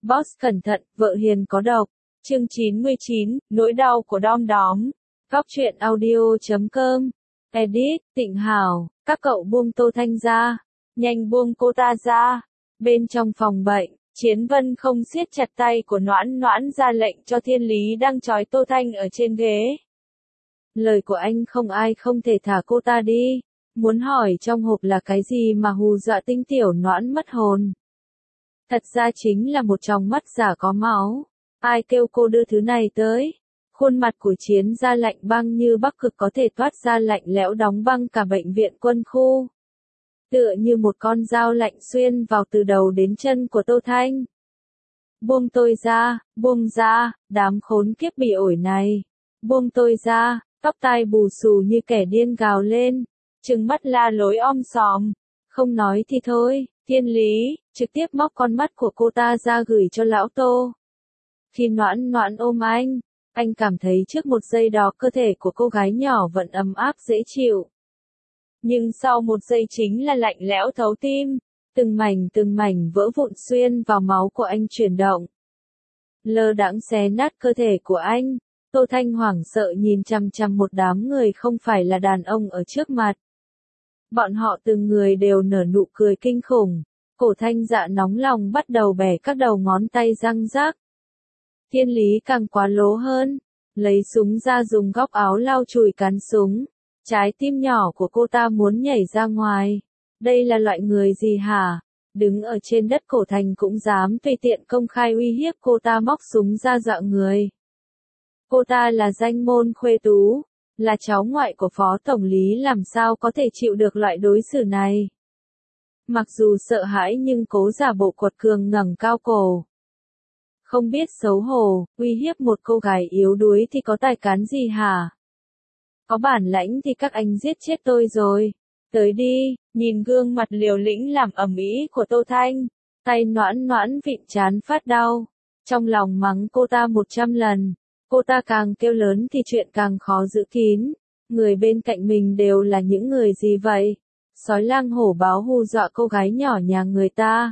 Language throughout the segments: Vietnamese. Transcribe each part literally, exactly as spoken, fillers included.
Boss cẩn thận, vợ hiền có độc. Chương chín mươi chín, nỗi đau của Đom Đóm. Góc truyện audio chấm com. Edit, Tịnh Hảo, các cậu buông Tô Thanh ra. Nhanh buông cô ta ra. Bên trong phòng bệnh, Chiến Vân không siết chặt tay của Noãn Noãn ra lệnh cho Thiên Lý đang trói Tô Thanh ở trên ghế. Lời của anh không ai không thể thả cô ta đi. Muốn hỏi trong hộp là cái gì mà hù dọa Tinh Tiểu Noãn mất hồn. Thật ra chính là một tròng mắt giả có máu. Ai kêu cô đưa thứ này tới? Khuôn mặt của Chiến ra lạnh băng như Bắc Cực có thể toát ra lạnh lẽo đóng băng cả bệnh viện quân khu. Tựa như một con dao lạnh xuyên vào từ đầu đến chân của Tô Thanh. Buông tôi ra, buông ra, đám khốn kiếp bị ổi này. Buông tôi ra, tóc tai bù xù như kẻ điên gào lên. Trừng mắt la lối om sòm. Không nói thì thôi, Thiên Lý, trực tiếp móc con mắt của cô ta ra gửi cho lão Tô. Khi Noãn Noãn ôm anh, anh cảm thấy trước một giây đó cơ thể của cô gái nhỏ vẫn ấm áp dễ chịu. Nhưng sau một giây chính là lạnh lẽo thấu tim, từng mảnh từng mảnh vỡ vụn xuyên vào máu của anh chuyển động. Lơ đãng xé nát cơ thể của anh, Tô Thanh hoảng sợ nhìn chằm chằm một đám người không phải là đàn ông ở trước mặt. Bọn họ từng người đều nở nụ cười kinh khủng, cổ Thanh Dạ nóng lòng bắt đầu bẻ các đầu ngón tay răng rác. Thiên Lý càng quá lố hơn, lấy súng ra dùng góc áo lau chùi cán súng. Trái tim nhỏ của cô ta muốn nhảy ra ngoài. Đây là loại người gì hả? Đứng ở trên đất cổ thành cũng dám tùy tiện công khai uy hiếp cô ta móc súng ra dọa người. Cô ta là danh môn khuê tú, là cháu ngoại của phó tổng lý làm sao có thể chịu được loại đối xử này. Mặc dù sợ hãi nhưng cố giả bộ quật cường ngẩng cao cổ. Không biết xấu hổ, uy hiếp một cô gái yếu đuối thì có tài cán gì hả? Có bản lãnh thì các anh giết chết tôi rồi. Tới đi, nhìn gương mặt liều lĩnh làm ầm ĩ của Tô Thanh, tay Noãn Noãn vịn trán phát đau. Trong lòng mắng cô ta một trăm lần, cô ta càng kêu lớn thì chuyện càng khó giữ kín. Người bên cạnh mình đều là những người gì vậy? Sói lang hổ báo hù dọa cô gái nhỏ nhà người ta.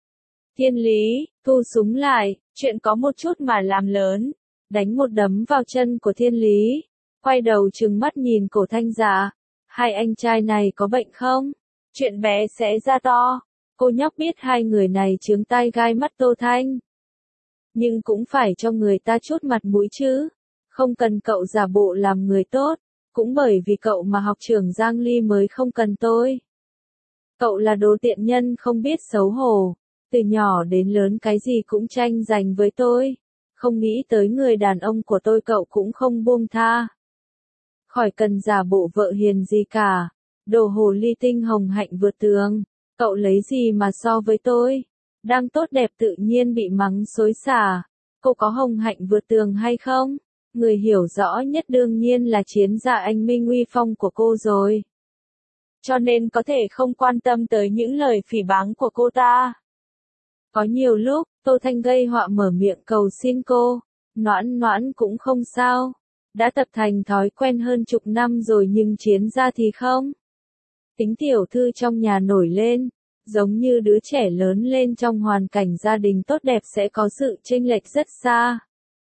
Thiên Lý, thu súng lại, chuyện có một chút mà làm lớn. Đánh một đấm vào chân của Thiên Lý. Quay đầu trừng mắt nhìn cổ Thanh Dạ. Hai anh trai này có bệnh không? Chuyện bé sẽ ra to. Cô nhóc biết hai người này chướng tai gai mắt Tô Thanh. Nhưng cũng phải cho người ta chút mặt mũi chứ. Không cần cậu giả bộ làm người tốt. Cũng bởi vì cậu mà học trưởng Giang Ly mới không cần tôi. Cậu là đồ tiện nhân không biết xấu hổ. Từ nhỏ đến lớn cái gì cũng tranh giành với tôi. Không nghĩ tới người đàn ông của tôi cậu cũng không buông tha. Khỏi cần giả bộ vợ hiền gì cả. Đồ hồ ly tinh hồng hạnh vượt tường. Cậu lấy gì mà so với tôi? Đang tốt đẹp tự nhiên bị mắng xối xả. Cô có hồng hạnh vượt tường hay không? Người hiểu rõ nhất đương nhiên là Chiến Dạ anh minh uy phong của cô rồi. Cho nên có thể không quan tâm tới những lời phỉ báng của cô ta. Có nhiều lúc, Tô Thanh gây họa mở miệng cầu xin cô. Noãn Noãn cũng không sao. Đã tập thành thói quen hơn chục năm rồi nhưng Chiến ra thì không. Tính tiểu thư trong nhà nổi lên, giống như đứa trẻ lớn lên trong hoàn cảnh gia đình tốt đẹp sẽ có sự chênh lệch rất xa.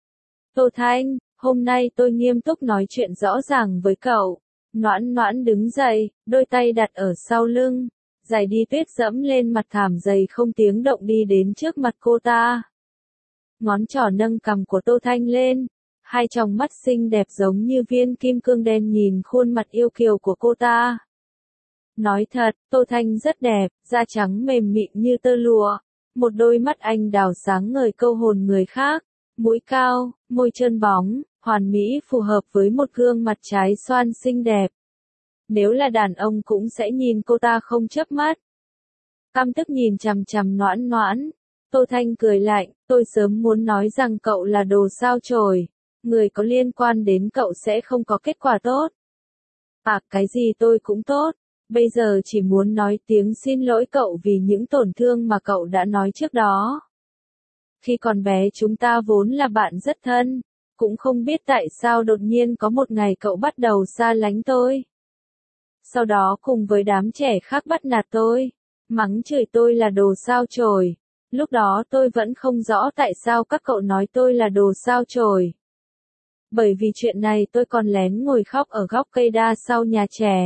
Tô Thanh, hôm nay tôi nghiêm túc nói chuyện rõ ràng với cậu. Noãn Noãn đứng dậy, đôi tay đặt ở sau lưng, giày đi tuyết dẫm lên mặt thảm dày không tiếng động đi đến trước mặt cô ta. Ngón trỏ nâng cằm của Tô Thanh lên. Hai tròng mắt xinh đẹp giống như viên kim cương đen nhìn khuôn mặt yêu kiều của cô ta. Nói thật, Tô Thanh rất đẹp, da trắng mềm mịn như tơ lụa. Một đôi mắt anh đào sáng ngời câu hồn người khác. Mũi cao, môi trơn bóng, hoàn mỹ phù hợp với một gương mặt trái xoan xinh đẹp. Nếu là đàn ông cũng sẽ nhìn cô ta không chớp mắt. Căm tức nhìn chằm chằm Noãn Noãn. Tô Thanh cười lạnh, tôi sớm muốn nói rằng cậu là đồ sao chổi. Người có liên quan đến cậu sẽ không có kết quả tốt. À, cái gì tôi cũng tốt. Bây giờ chỉ muốn nói tiếng xin lỗi cậu vì những tổn thương mà cậu đã nói trước đó. Khi còn bé chúng ta vốn là bạn rất thân. Cũng không biết tại sao đột nhiên có một ngày cậu bắt đầu xa lánh tôi. Sau đó cùng với đám trẻ khác bắt nạt tôi. Mắng chửi tôi là đồ sao chổi. Lúc đó tôi vẫn không rõ tại sao các cậu nói tôi là đồ sao chổi. Bởi vì chuyện này tôi còn lén ngồi khóc ở góc cây đa sau nhà trẻ.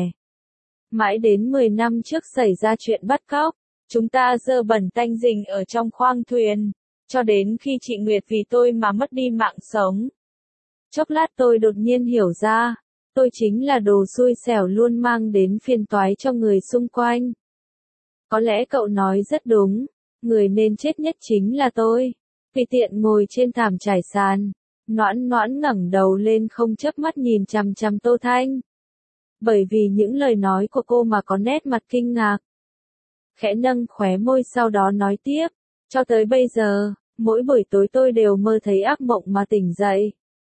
Mãi đến mười năm trước xảy ra chuyện bắt cóc, chúng ta dơ bẩn tanh rình ở trong khoang thuyền, cho đến khi chị Nguyệt vì tôi mà mất đi mạng sống. Chốc lát tôi đột nhiên hiểu ra, tôi chính là đồ xui xẻo luôn mang đến phiền toái cho người xung quanh. Có lẽ cậu nói rất đúng, người nên chết nhất chính là tôi. Tùy tiện ngồi trên thảm trải sàn, Noãn Noãn ngẩng đầu lên không chớp mắt nhìn chằm chằm Tô Thanh. Bởi vì những lời nói của cô mà có nét mặt kinh ngạc. Khẽ nâng khóe môi sau đó nói tiếp, cho tới bây giờ, mỗi buổi tối tôi đều mơ thấy ác mộng mà tỉnh dậy.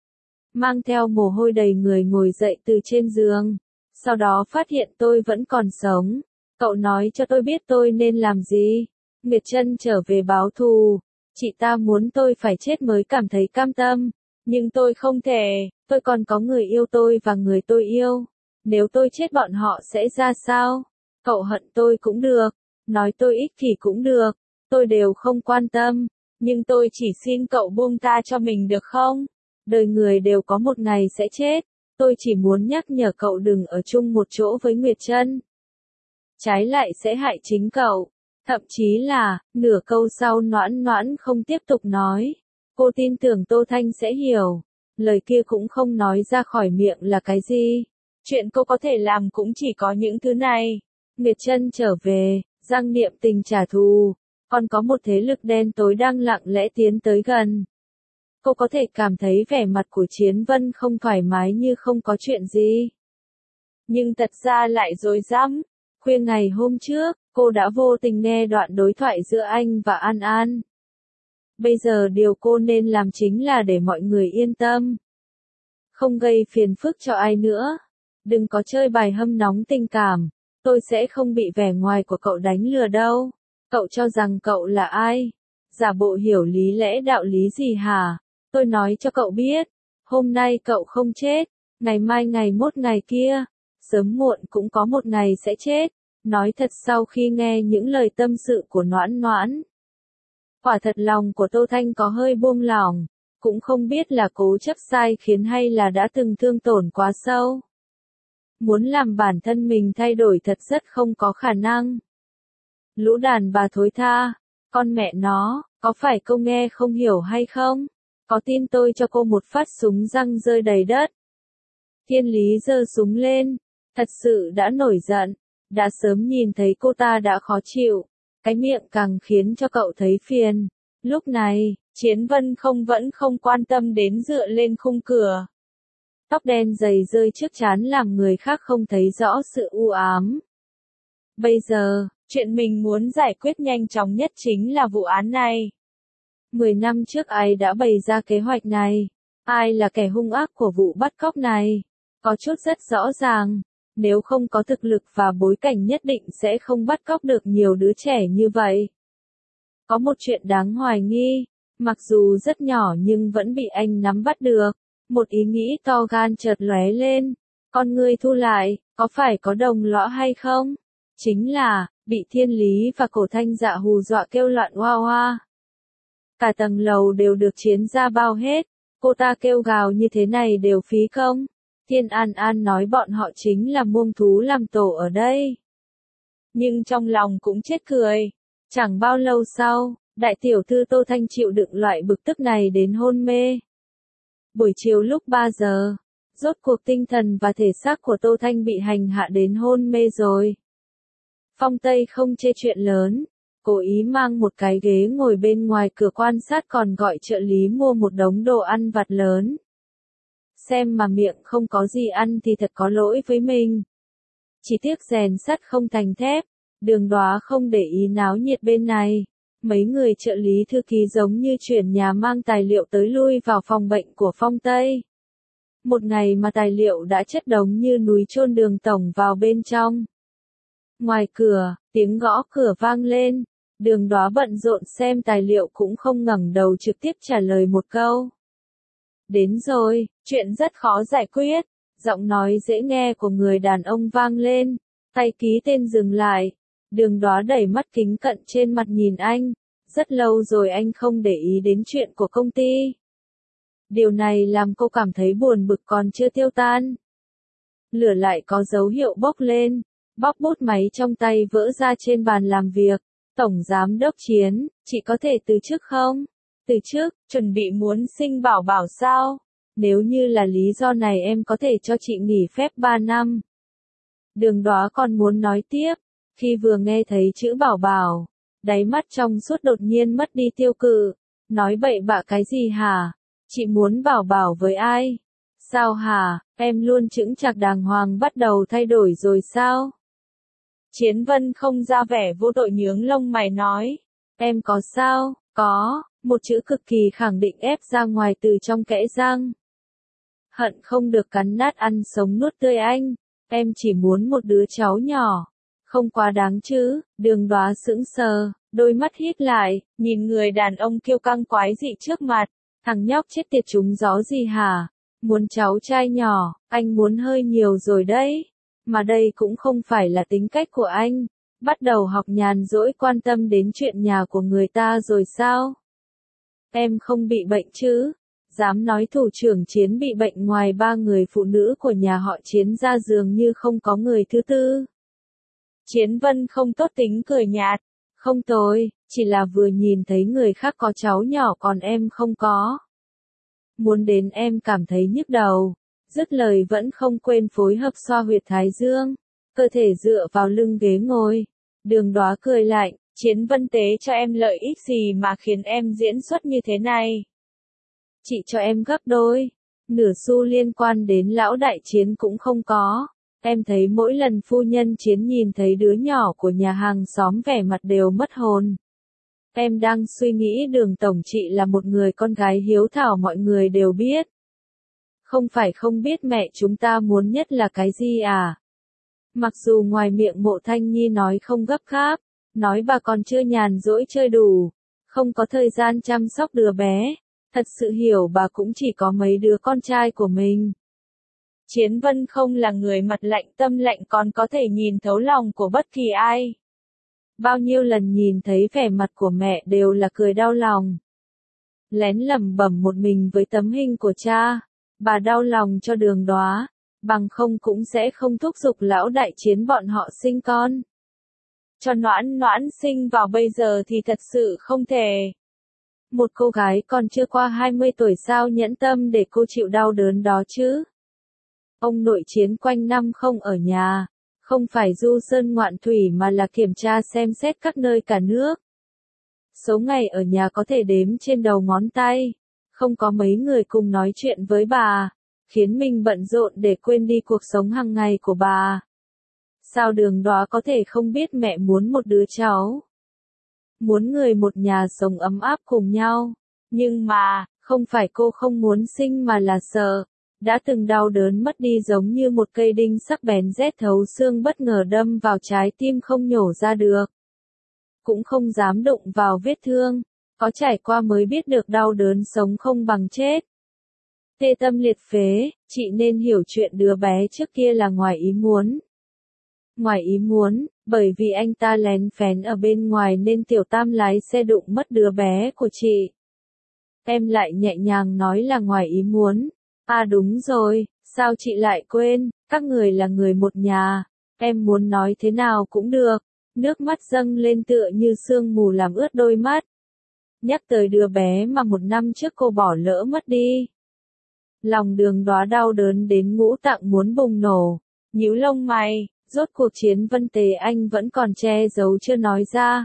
Mang theo mồ hôi đầy người ngồi dậy từ trên giường, sau đó phát hiện tôi vẫn còn sống. Cậu nói cho tôi biết tôi nên làm gì. Nguyệt Trân trở về báo thù. Chị ta muốn tôi phải chết mới cảm thấy cam tâm. Nhưng tôi không thể, tôi còn có người yêu tôi và người tôi yêu. Nếu tôi chết bọn họ sẽ ra sao? Cậu hận tôi cũng được, nói tôi ích kỷ cũng được, tôi đều không quan tâm. Nhưng tôi chỉ xin cậu buông tha cho mình được không? Đời người đều có một ngày sẽ chết. Tôi chỉ muốn nhắc nhở cậu đừng ở chung một chỗ với Nguyệt Trân. Trái lại sẽ hại chính cậu. Thậm chí là, nửa câu sau Noãn Noãn không tiếp tục nói. Cô tin tưởng Tô Thanh sẽ hiểu. Lời kia cũng không nói ra khỏi miệng là cái gì. Chuyện cô có thể làm cũng chỉ có những thứ này. Nguyệt Trân trở về, Giang Niệm Tình trả thù. Còn có một thế lực đen tối đang lặng lẽ tiến tới gần. Cô có thể cảm thấy vẻ mặt của Chiến Vân không thoải mái như không có chuyện gì. Nhưng thật ra lại rối rắm. Khuya ngày hôm trước, cô đã vô tình nghe đoạn đối thoại giữa anh và An An. Bây giờ điều cô nên làm chính là để mọi người yên tâm. Không gây phiền phức cho ai nữa. Đừng có chơi bài hâm nóng tình cảm. Tôi sẽ không bị vẻ ngoài của cậu đánh lừa đâu. Cậu cho rằng cậu là ai? Giả bộ hiểu lý lẽ đạo lý gì hả? Tôi nói cho cậu biết. Hôm nay cậu không chết. Ngày mai ngày mốt ngày kia. Sớm muộn cũng có một ngày sẽ chết. Nói thật sau khi nghe những lời tâm sự của Noãn Noãn. Quả thật lòng của Tô Thanh có hơi buông lỏng. Cũng không biết là cố chấp sai khiến hay là đã từng thương tổn quá sâu. Muốn làm bản thân mình thay đổi thật rất không có khả năng. Lũ đàn bà thối tha. Con mẹ nó, có phải cô nghe không hiểu hay không? Có tin tôi cho cô một phát súng răng rơi đầy đất. Thiên Lý giơ súng lên. Thật sự đã nổi giận. Đã sớm nhìn thấy cô ta đã khó chịu. Cái miệng càng khiến cho cậu thấy phiền. Lúc này, Chiến Vân không vẫn không quan tâm đến dựa lên khung cửa. Tóc đen dày rơi trước trán làm người khác không thấy rõ sự u ám. Bây giờ, chuyện mình muốn giải quyết nhanh chóng nhất chính là vụ án này. Mười năm trước ai đã bày ra kế hoạch này? Ai là kẻ hung ác của vụ bắt cóc này? Có chút rất rõ ràng. Nếu không có thực lực và bối cảnh nhất định sẽ không bắt cóc được nhiều đứa trẻ như vậy. Có một chuyện đáng hoài nghi, mặc dù rất nhỏ nhưng vẫn bị anh nắm bắt được. Một ý nghĩ to gan chợt lóe lên. Con người thu lại, có phải có đồng lõa hay không? Chính là, bị Thiên Lý và Cổ Thanh Dạ hù dọa kêu loạn hoa hoa. Cả tầng lầu đều được Chiến gia bao hết. Cô ta kêu gào như thế này đều phí công. Thiên An An nói bọn họ chính là muông thú làm tổ ở đây. Nhưng trong lòng cũng chết cười. Chẳng bao lâu sau, đại tiểu thư Tô Thanh chịu đựng loại bực tức này đến hôn mê. Buổi chiều lúc ba giờ, rốt cuộc tinh thần và thể xác của Tô Thanh bị hành hạ đến hôn mê rồi. Phong Tây không chê chuyện lớn, cố ý mang một cái ghế ngồi bên ngoài cửa quan sát còn gọi trợ lý mua một đống đồ ăn vặt lớn. Xem mà miệng không có gì ăn thì thật có lỗi với mình. Chỉ tiếc rèn sắt không thành thép, Đường Đóa không để ý náo nhiệt bên này. Mấy người trợ lý thư ký giống như chuyển nhà mang tài liệu tới lui vào phòng bệnh của Phong Tây. Một ngày mà tài liệu đã chất đống như núi chôn Đường tổng vào bên trong. Ngoài cửa, tiếng gõ cửa vang lên. Đường Đóa bận rộn xem tài liệu cũng không ngẩng đầu trực tiếp trả lời một câu. Đến rồi, chuyện rất khó giải quyết. Giọng nói dễ nghe của người đàn ông vang lên. Tay ký tên dừng lại. Đường Đóa đẩy mắt kính cận trên mặt nhìn anh. Rất lâu rồi anh không để ý đến chuyện của công ty. Điều này làm cô cảm thấy buồn bực còn chưa tiêu tan. Lửa lại có dấu hiệu bốc lên, bóc bút máy trong tay vỡ ra trên bàn làm việc. Tổng Giám đốc Chiến, chị có thể từ chức không? Từ chức, chuẩn bị muốn sinh bảo bảo sao? Nếu như là lý do này em có thể cho chị nghỉ phép ba năm. Đường Đóa còn muốn nói tiếp, khi vừa nghe thấy chữ bảo bảo, đáy mắt trong suốt đột nhiên mất đi tiêu cự. Nói bậy bạ cái gì hả? Chị muốn bảo bảo với ai? Sao hả, em luôn chững chạc đàng hoàng bắt đầu thay đổi rồi sao? Chiến Vân không ra vẻ vô tội nhướng lông mày nói. Em có sao? Có, một chữ cực kỳ khẳng định ép ra ngoài từ trong kẽ răng. Hận không được cắn nát ăn sống nuốt tươi anh. Em chỉ muốn một đứa cháu nhỏ. Không quá đáng chứ, Đường Đóa sững sờ, đôi mắt híp lại, nhìn người đàn ông kiêu căng quái dị trước mặt. Thằng nhóc chết tiệt trúng gió gì hả? Muốn cháu trai nhỏ, anh muốn hơi nhiều rồi đấy. Mà đây cũng không phải là tính cách của anh. Bắt đầu học nhàn rỗi quan tâm đến chuyện nhà của người ta rồi sao? Em không bị bệnh chứ? Dám nói thủ trưởng Chiến bị bệnh ngoài ba người phụ nữ của nhà họ Chiến ra dường như không có người thứ tư. Chiến Vân không tốt tính cười nhạt. Không tồi, chỉ là vừa nhìn thấy người khác có cháu nhỏ còn em không có. Muốn đến em cảm thấy nhức đầu. Dứt lời vẫn không quên phối hợp xoa huyệt thái dương. Cơ thể dựa vào lưng ghế ngồi. Đường Đóa cười lạnh, Chiến Vân tế cho em lợi ích gì mà khiến em diễn xuất như thế này? Chị cho em gấp đôi. Nửa xu liên quan đến lão đại Chiến cũng không có. Em thấy mỗi lần phu nhân Chiến nhìn thấy đứa nhỏ của nhà hàng xóm vẻ mặt đều mất hồn. Em đang suy nghĩ Đường tổng chị là một người con gái hiếu thảo mọi người đều biết. Không phải không biết mẹ chúng ta muốn nhất là cái gì à? Mặc dù ngoài miệng Mộ Thanh Nhi nói không gấp gáp, nói bà còn chưa nhàn rỗi chơi đủ, không có thời gian chăm sóc đứa bé, thật sự hiểu bà cũng chỉ có mấy đứa con trai của mình. Chiến Vân không là người mặt lạnh tâm lạnh còn có thể nhìn thấu lòng của bất kỳ ai. Bao nhiêu lần nhìn thấy vẻ mặt của mẹ đều là cười đau lòng. Lén lẩm bẩm một mình với tấm hình của cha, bà đau lòng cho Đường Đóa, bằng không cũng sẽ không thúc giục lão đại Chiến bọn họ sinh con. Cho Noãn Noãn sinh vào bây giờ thì thật sự không thể. Một cô gái còn chưa qua hai mươi tuổi sao nhẫn tâm để cô chịu đau đớn đó chứ? Ông nội Chiến quanh năm không ở nhà, không phải du sơn ngoạn thủy mà là kiểm tra xem xét các nơi cả nước. Số ngày ở nhà có thể đếm trên đầu ngón tay, không có mấy người cùng nói chuyện với bà, khiến mình bận rộn để quên đi cuộc sống hàng ngày của bà. Sao Đường Đóa có thể không biết mẹ muốn một đứa cháu? Muốn người một nhà sống ấm áp cùng nhau. Nhưng mà, không phải cô không muốn sinh mà là sợ. Đã từng đau đớn mất đi giống như một cây đinh sắc bén rét thấu xương bất ngờ đâm vào trái tim không nhổ ra được. Cũng không dám đụng vào vết thương. Có trải qua mới biết được đau đớn sống không bằng chết. Tê tâm liệt phế, chị nên hiểu chuyện đứa bé trước kia là ngoài ý muốn. Ngoài ý muốn, bởi vì anh ta lén phén ở bên ngoài nên Tiểu Tam lái xe đụng mất đứa bé của chị. Em lại nhẹ nhàng nói là ngoài ý muốn. À đúng rồi, sao chị lại quên, các người là người một nhà. Em muốn nói thế nào cũng được. Nước mắt dâng lên tựa như sương mù làm ướt đôi mắt. Nhắc tới đứa bé mà một năm trước cô bỏ lỡ mất đi. Lòng Đường Đóa đau đớn đến ngũ tạng muốn bùng nổ. Nhíu lông mày, rốt cuộc Chiến Vân tế anh vẫn còn che giấu chưa nói ra.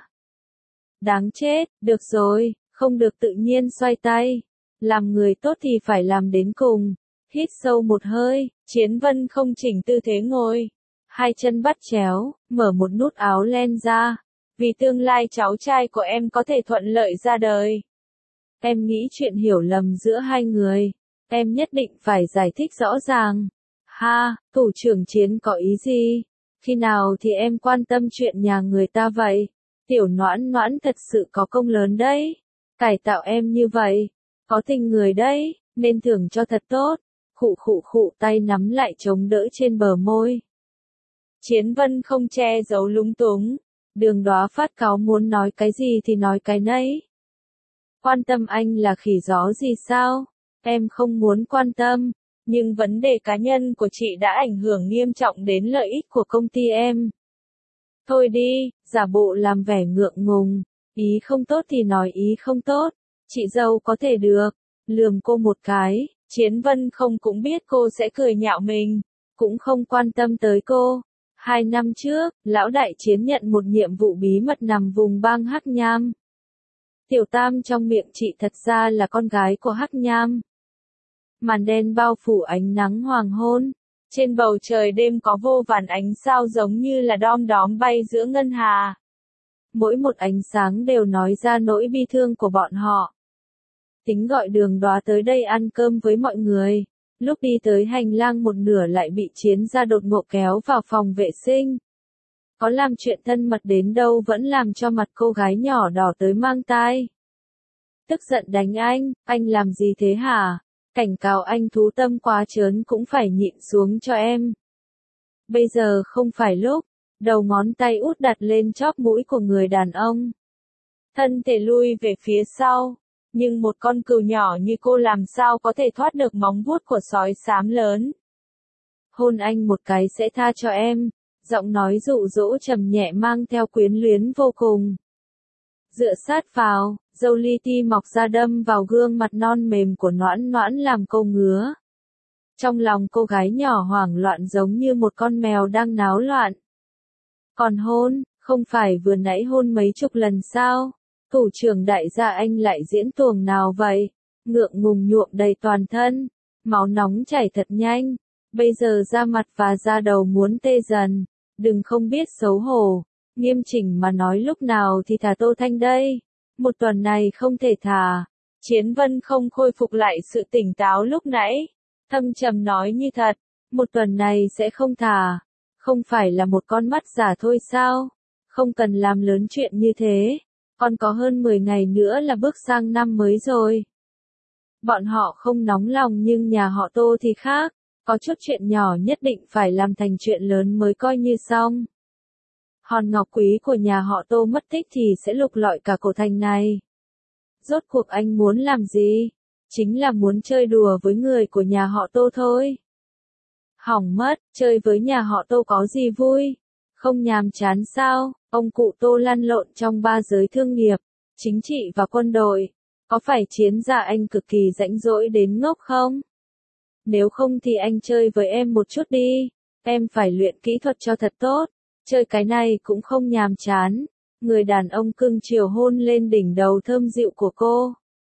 Đáng chết, được rồi, không được tự nhiên xoay tay. Làm người tốt thì phải làm đến cùng. Hít sâu một hơi, Chiến Vân không chỉnh tư thế ngồi. Hai chân bắt chéo, mở một nút áo len ra. Vì tương lai cháu trai của em có thể thuận lợi ra đời. Em nghĩ chuyện hiểu lầm giữa hai người. Em nhất định phải giải thích rõ ràng. Ha, thủ trưởng Chiến có ý gì? Khi nào thì em quan tâm chuyện nhà người ta vậy? Tiểu Noãn Noãn thật sự có công lớn đấy. Cải tạo em như vậy. Có tình người đấy, nên thưởng cho thật tốt. Khụ khụ khụ tay nắm lại chống đỡ trên bờ môi. Chiến Vân không che giấu lúng túng. Đường Đóa phát cáu muốn nói cái gì thì nói cái nấy. Quan tâm anh là khỉ gió gì sao? Em không muốn quan tâm, nhưng vấn đề cá nhân của chị đã ảnh hưởng nghiêm trọng đến lợi ích của công ty em. Thôi đi, giả bộ làm vẻ ngượng ngùng, ý không tốt thì nói ý không tốt, chị dâu có thể được, lườm cô một cái, Chiến Vân không cũng biết cô sẽ cười nhạo mình, cũng không quan tâm tới cô. Hai năm trước, lão đại Chiến nhận một nhiệm vụ bí mật nằm vùng bang Hắc Nham. Tiểu Tam trong miệng chị thật ra là con gái của Hắc Nham. Màn đen bao phủ ánh nắng hoàng hôn, trên bầu trời đêm có vô vàn ánh sao giống như là đom đóm bay giữa ngân hà. Mỗi một ánh sáng đều nói ra nỗi bi thương của bọn họ. Tính gọi Đường Đóa tới đây ăn cơm với mọi người, lúc đi tới hành lang một nửa lại bị Chiến gia đột ngột kéo vào phòng vệ sinh. Có làm chuyện thân mật đến đâu vẫn làm cho mặt cô gái nhỏ đỏ tới mang tai. Tức giận đánh anh, anh làm gì thế hả? Cảnh cáo anh thú tâm quá trớn cũng phải nhịn xuống cho em. Bây giờ không phải lúc, đầu ngón tay út đặt lên chóp mũi của người đàn ông. Thân thể lui về phía sau, nhưng một con cừu nhỏ như cô làm sao có thể thoát được móng vuốt của sói xám lớn. Hôn anh một cái sẽ tha cho em, giọng nói dụ dỗ trầm nhẹ mang theo quyến luyến vô cùng. Dựa sát vào, râu li ti mọc ra đâm vào gương mặt non mềm của Noãn Noãn làm cô ngứa. Trong lòng cô gái nhỏ hoảng loạn giống như một con mèo đang náo loạn. Còn hôn, không phải vừa nãy hôn mấy chục lần sao? Thủ trưởng đại gia anh lại diễn tuồng nào vậy? Ngượng ngùng nhuộm đầy toàn thân, máu nóng chảy thật nhanh, bây giờ da mặt và da đầu muốn tê dần, đừng không biết xấu hổ, nghiêm chỉnh mà nói lúc nào thì thả Tô Thanh đây, một tuần này không thể thả. Chiến Vân không khôi phục lại sự tỉnh táo lúc nãy, thâm trầm nói như thật, một tuần này sẽ không thả, không phải là một con mắt giả thôi sao, không cần làm lớn chuyện như thế. Còn có hơn mười ngày nữa là bước sang năm mới rồi. Bọn họ không nóng lòng nhưng nhà họ Tô thì khác, có chút chuyện nhỏ nhất định phải làm thành chuyện lớn mới coi như xong. Hòn ngọc quý của nhà họ Tô mất tích thì sẽ lục lọi cả cổ thành này. Rốt cuộc anh muốn làm gì? Chính là muốn chơi đùa với người của nhà họ Tô thôi. Hỏng mất, chơi với nhà họ Tô có gì vui? Không nhàm chán sao? Ông cụ Tô lăn lộn trong ba giới thương nghiệp, chính trị và quân đội. Có phải Chiến gia anh cực kỳ rãnh rỗi đến ngốc không? Nếu không thì anh chơi với em một chút đi. Em phải luyện kỹ thuật cho thật tốt. Chơi cái này cũng không nhàm chán. Người đàn ông cưng chiều hôn lên đỉnh đầu thơm dịu của cô.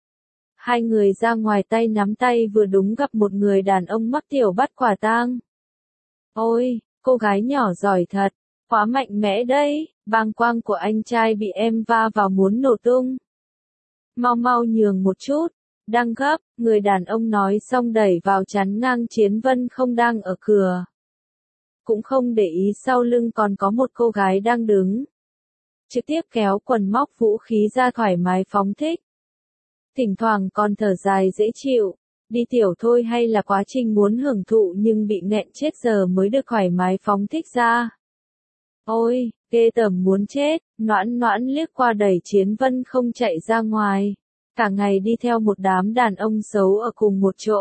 Hai người ra ngoài tay nắm tay vừa đúng gặp một người đàn ông mắc tiểu bắt quả tang. Ôi, cô gái nhỏ giỏi thật. Quá mạnh mẽ đấy, bàng quang của anh trai bị em va vào muốn nổ tung. Mau mau nhường một chút, đang gấp, người đàn ông nói xong đẩy vào chắn ngang Chiến Vân không đang ở cửa. Cũng không để ý sau lưng còn có một cô gái đang đứng. Trực tiếp kéo quần móc vũ khí ra thoải mái phóng thích. Thỉnh thoảng còn thở dài dễ chịu, đi tiểu thôi hay là quá trình muốn hưởng thụ nhưng bị nghẹn chết giờ mới được thoải mái phóng thích ra. Ôi, ghê tởm muốn chết, Noãn Noãn liếc qua đẩy Chiến Vân không chạy ra ngoài. Cả ngày đi theo một đám đàn ông xấu ở cùng một chỗ.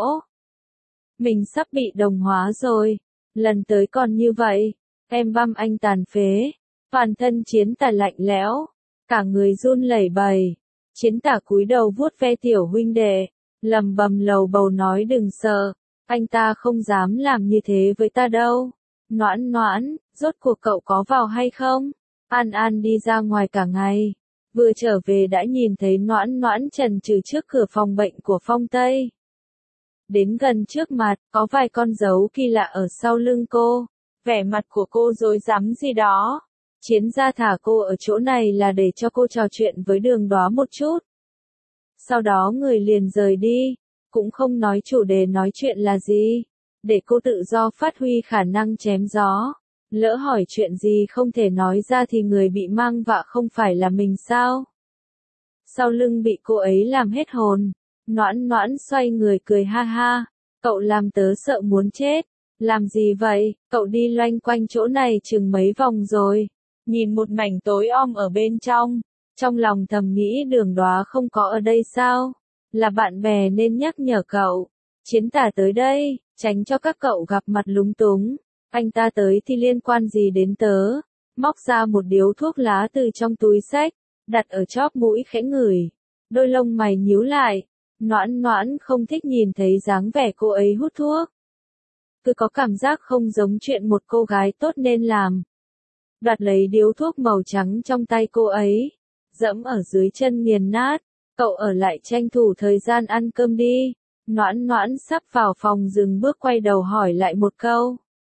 Mình sắp bị đồng hóa rồi, lần tới còn như vậy, em băm anh tàn phế. Toàn thân Chiến Tà lạnh lẽo, cả người run lẩy bẩy. Chiến Tà cúi đầu vuốt ve tiểu huynh đệ, lầm bầm lầu bầu nói đừng sợ, anh ta không dám làm như thế với ta đâu. Noãn Noãn, rốt cuộc cậu có vào hay không? An An đi ra ngoài cả ngày, vừa trở về đã nhìn thấy Noãn Noãn chần chừ trước cửa phòng bệnh của Phong Tây. Đến gần trước mặt, có vài con dấu kỳ lạ ở sau lưng cô, vẻ mặt của cô rối rắm gì đó. Chiến gia thả cô ở chỗ này là để cho cô trò chuyện với Đường Đóa một chút. Sau đó người liền rời đi, cũng không nói chủ đề nói chuyện là gì, để cô tự do phát huy khả năng chém gió. Lỡ hỏi chuyện gì không thể nói ra thì người bị mang vạ không phải là mình sao? Sau lưng bị cô ấy làm hết hồn. Noãn Noãn xoay người cười ha ha, cậu làm tớ sợ muốn chết. Làm gì vậy, cậu đi loanh quanh chỗ này chừng mấy vòng rồi. nhìn một mảnh tối om ở bên trong, trong lòng thầm nghĩ Đường Đoá không có ở đây sao? Là bạn bè nên nhắc nhở cậu. Chiến Tả tới đây, tránh cho các cậu gặp mặt lúng túng. Anh ta tới thì liên quan gì đến tớ? Móc ra một điếu thuốc lá từ trong túi xách, đặt ở chóp mũi khẽ ngửi. Đôi lông mày nhíu lại, Noãn Noãn không thích nhìn thấy dáng vẻ cô ấy hút thuốc. Cứ có cảm giác không giống chuyện một cô gái tốt nên làm. Đoạt lấy điếu thuốc màu trắng trong tay cô ấy, dẫm ở dưới chân nghiền nát. Cậu ở lại tranh thủ thời gian ăn cơm đi. Noãn Noãn sắp vào phòng dừng bước quay đầu hỏi lại một câu.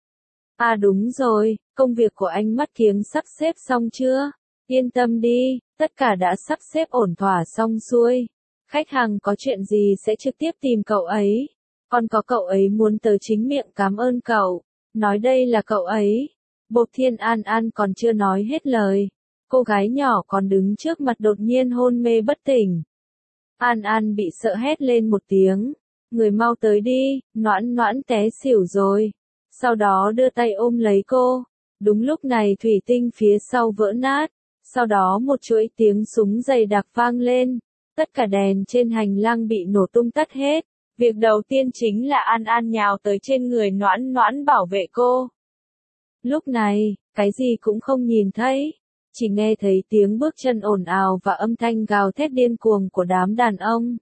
À đúng rồi, công việc của anh Mắt Kiếng sắp xếp xong chưa? Yên tâm đi, tất cả đã sắp xếp ổn thỏa xong xuôi. Khách hàng có chuyện gì sẽ trực tiếp tìm cậu ấy. Còn có cậu ấy muốn tớ chính miệng cảm ơn cậu. Nói đây là cậu ấy. Bột Thiên An An còn chưa nói hết lời. Cô gái nhỏ còn đứng trước mặt đột nhiên hôn mê bất tỉnh. An An bị sợ hét lên một tiếng. Người mau tới đi, Noãn Noãn té xỉu rồi. Sau đó đưa tay ôm lấy cô. Đúng lúc này thủy tinh phía sau vỡ nát. Sau đó một chuỗi tiếng súng dày đặc vang lên. Tất cả đèn trên hành lang bị nổ tung tắt hết. Việc đầu tiên chính là An An nhào tới trên người Noãn Noãn bảo vệ cô. Lúc này, cái gì cũng không nhìn thấy. Chỉ nghe thấy tiếng bước chân ồn ào và âm thanh gào thét điên cuồng của đám đàn ông.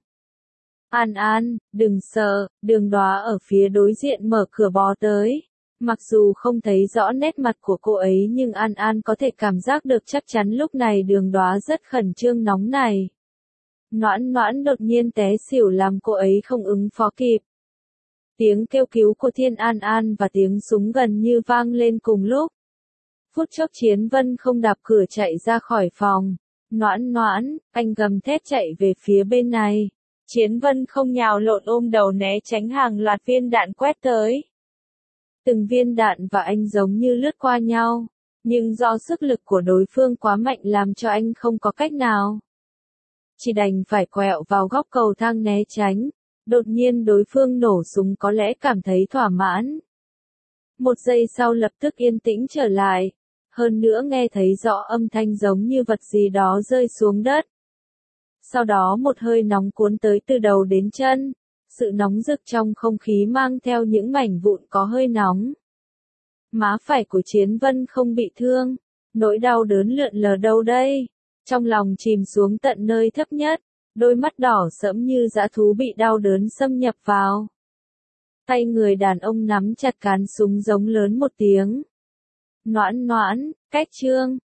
An An, đừng sợ, Đường Đoá ở phía đối diện mở cửa bò tới. Mặc dù không thấy rõ nét mặt của cô ấy nhưng An An có thể cảm giác được chắc chắn lúc này Đường Đoá rất khẩn trương nóng này. Noãn Noãn đột nhiên té xỉu làm cô ấy không ứng phó kịp. Tiếng kêu cứu của Thiên An An và tiếng súng gần như vang lên cùng lúc. Phút chốc Chiến Vân không đạp cửa chạy ra khỏi phòng. Noãn Noãn, anh gầm thét chạy về phía bên này. Chiến Vân không nhào lộn ôm đầu né tránh hàng loạt viên đạn quét tới. Từng viên đạn và anh giống như lướt qua nhau. Nhưng do sức lực của đối phương quá mạnh làm cho anh không có cách nào. Chỉ đành phải quẹo vào góc cầu thang né tránh. Đột nhiên đối phương nổ súng có lẽ cảm thấy thỏa mãn. Một giây sau lập tức yên tĩnh trở lại. Hơn nữa nghe thấy rõ âm thanh giống như vật gì đó rơi xuống đất. Sau đó một hơi nóng cuốn tới từ đầu đến chân. Sự nóng rực trong không khí mang theo những mảnh vụn có hơi nóng. Má phải của Chiến Vân không bị thương. Nỗi đau đớn lượn lờ đâu đây. Trong lòng chìm xuống tận nơi thấp nhất. Đôi mắt đỏ sẫm như dã thú bị đau đớn xâm nhập vào. Tay người đàn ông nắm chặt cán súng giống lớn một tiếng. Noãn Noãn, cách trương,